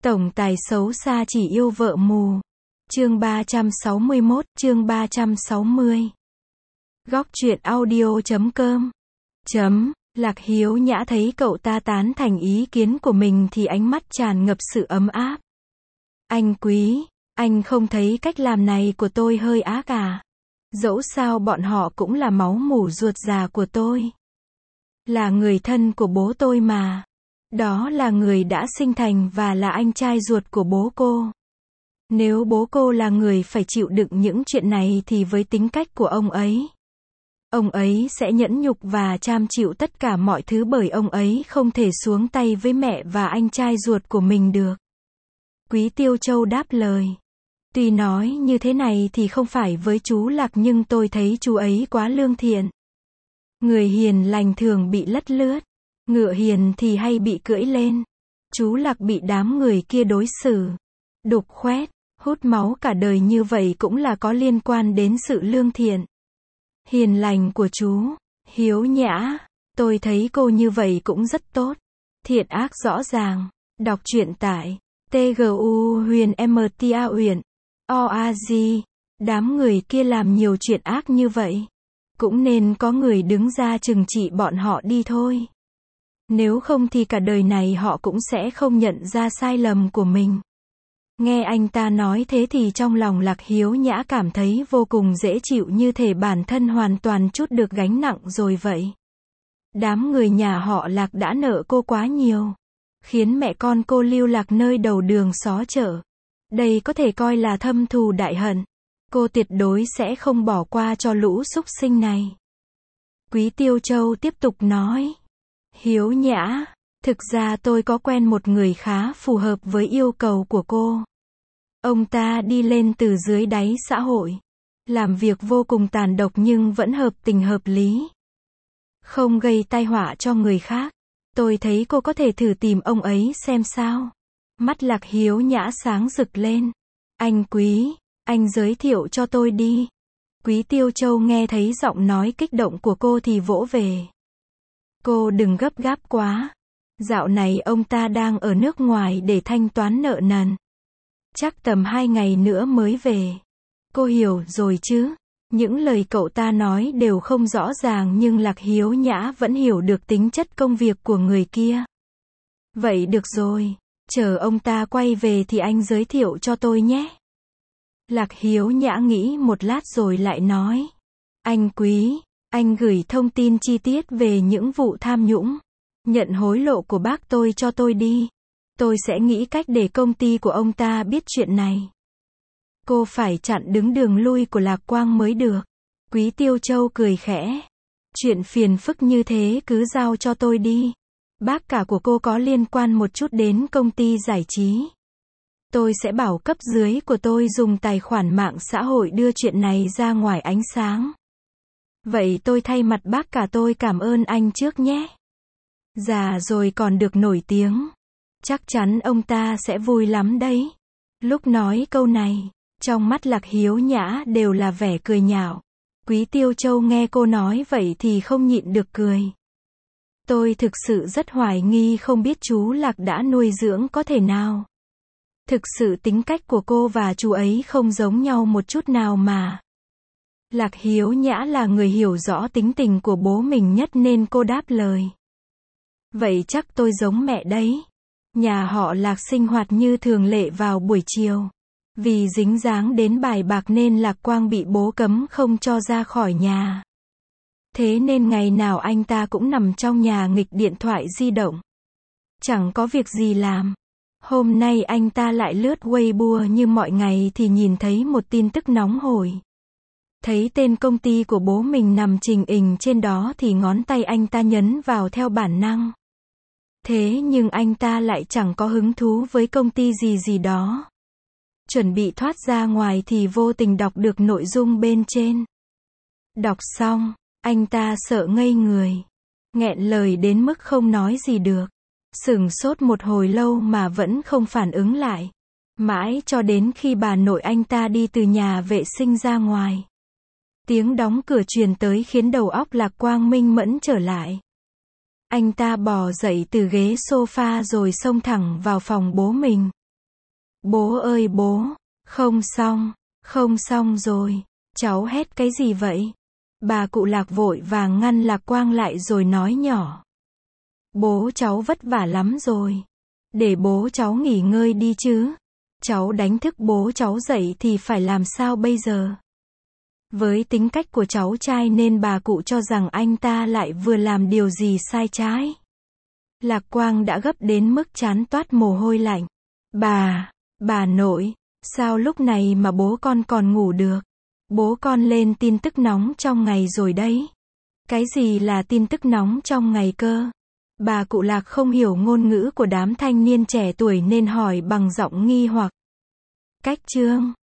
Tổng tài xấu xa chỉ yêu vợ mù. Chương 361, chương 360. Góc truyện audio.com. Lạc Hiếu Nhã thấy cậu ta tán thành ý kiến của mình thì ánh mắt tràn ngập sự ấm áp. Anh Quý, anh không thấy cách làm này của tôi hơi ác à? Dẫu sao bọn họ cũng là máu mủ ruột già của tôi. Là người thân của bố tôi mà. Đó là người đã sinh thành và là anh trai ruột của bố cô. Nếu bố cô là người phải chịu đựng những chuyện này thì với tính cách của ông ấy sẽ nhẫn nhục và cam chịu tất cả mọi thứ bởi ông ấy không thể xuống tay với mẹ và anh trai ruột của mình được. Quý Tiêu Châu đáp lời. Tuy nói như thế này thì không phải với chú Lạc nhưng tôi thấy chú ấy quá lương thiện. Người hiền lành thường bị lất lướt. Ngựa hiền thì hay bị cưỡi lên. Chú Lạc bị đám người kia đối xử đục khoét, hút máu cả đời như vậy cũng là có liên quan đến sự lương thiện, hiền lành của chú. Hiếu Nhã, tôi thấy cô như vậy cũng rất tốt. Thiện ác rõ ràng. Đọc truyện tại TGU Huyền MTA Uyển OAG. Đám người kia làm nhiều chuyện ác như vậy, cũng nên có người đứng ra trừng trị bọn họ đi thôi. Nếu không thì cả đời này họ cũng sẽ không nhận ra sai lầm của mình. Nghe anh ta nói thế thì trong lòng Lạc Hiếu Nhã cảm thấy vô cùng dễ chịu, như thể bản thân hoàn toàn trút được gánh nặng rồi vậy. Đám người nhà họ Lạc đã nợ cô quá nhiều, khiến mẹ con cô lưu lạc nơi đầu đường xó chợ. Đây có thể coi là thâm thù đại hận. Cô tuyệt đối sẽ không bỏ qua cho lũ súc sinh này. Quý Tiêu Châu tiếp tục nói. Hiếu Nhã, thực ra tôi có quen một người khá phù hợp với yêu cầu của cô. Ông ta đi lên từ dưới đáy xã hội, làm việc vô cùng tàn độc nhưng vẫn hợp tình hợp lý, không gây tai họa cho người khác. Tôi thấy cô có thể thử tìm ông ấy xem sao. Mắt Lạc Hiếu Nhã sáng rực lên. Anh Quý, anh giới thiệu cho tôi đi. Quý Tiêu Châu nghe thấy giọng nói kích động của cô thì vỗ về. Cô đừng gấp gáp quá. Dạo này ông ta đang ở nước ngoài để thanh toán nợ nần. Chắc tầm 2 ngày nữa mới về. Cô hiểu rồi chứ? Những lời cậu ta nói đều không rõ ràng nhưng Lạc Hiếu Nhã vẫn hiểu được tính chất công việc của người kia. Vậy được rồi, chờ ông ta quay về thì anh giới thiệu cho tôi nhé. Lạc Hiếu Nhã nghĩ một lát rồi lại nói. Anh Quý, anh gửi thông tin chi tiết về những vụ tham nhũng, nhận hối lộ của bác tôi cho tôi đi. Tôi sẽ nghĩ cách để công ty của ông ta biết chuyện này. Cô phải chặn đứng đường lui của Lạc Quang mới được. Quý Tiêu Châu cười khẽ. Chuyện phiền phức như thế cứ giao cho tôi đi. Bác cả của cô có liên quan một chút đến công ty giải trí. Tôi sẽ bảo cấp dưới của tôi dùng tài khoản mạng xã hội đưa chuyện này ra ngoài ánh sáng. Vậy tôi thay mặt bác cả tôi cảm ơn anh trước nhé. Già rồi còn được nổi tiếng. Chắc chắn ông ta sẽ vui lắm đấy. Lúc nói câu này, trong mắt Lạc Hiếu Nhã đều là vẻ cười nhạo. Quý Tiêu Châu nghe cô nói vậy thì không nhịn được cười. Tôi thực sự rất hoài nghi không biết chú Lạc đã nuôi dưỡng có thể nào. Thực sự tính cách của cô và chú ấy không giống nhau một chút nào mà. Lạc Hiếu Nhã là người hiểu rõ tính tình của bố mình nhất nên cô đáp lời. Vậy chắc tôi giống mẹ đấy. Nhà họ Lạc sinh hoạt như thường lệ vào buổi chiều. Vì dính dáng đến bài bạc nên Lạc Quang bị bố cấm không cho ra khỏi nhà. Thế nên ngày nào anh ta cũng nằm trong nhà nghịch điện thoại di động. Chẳng có việc gì làm. Hôm nay anh ta lại lướt Weibo như mọi ngày thì nhìn thấy một tin tức nóng hổi. Thấy tên công ty của bố mình nằm trình hình trên đó thì ngón tay anh ta nhấn vào theo bản năng. Thế nhưng anh ta lại chẳng có hứng thú với công ty gì đó. Chuẩn bị thoát ra ngoài thì vô tình đọc được nội dung bên trên. Đọc xong, anh ta sợ ngây người. Nghẹn lời đến mức không nói gì được. Sửng sốt một hồi lâu mà vẫn không phản ứng lại. Mãi cho đến khi bà nội anh ta đi từ nhà vệ sinh ra ngoài. Tiếng đóng cửa truyền tới khiến đầu óc Lạc Quang minh mẫn trở lại. Anh ta bò dậy từ ghế sofa rồi xông thẳng vào phòng bố mình. Bố ơi bố, không xong rồi. Cháu hét cái gì vậy? Bà cụ Lạc vội vàng ngăn Lạc Quang lại rồi nói nhỏ. Bố cháu vất vả lắm rồi. Để bố cháu nghỉ ngơi đi chứ. Cháu đánh thức bố cháu dậy thì phải làm sao bây giờ? Với tính cách của cháu trai nên bà cụ cho rằng anh ta lại vừa làm điều gì sai trái. Lạc Quang đã gấp đến mức trán toát mồ hôi lạnh. Bà nội, sao lúc này mà bố con còn ngủ được? Bố con lên tin tức nóng trong ngày rồi đấy. Cái gì là tin tức nóng trong ngày cơ? Bà cụ Lạc không hiểu ngôn ngữ của đám thanh niên trẻ tuổi nên hỏi bằng giọng nghi hoặc. Cách chương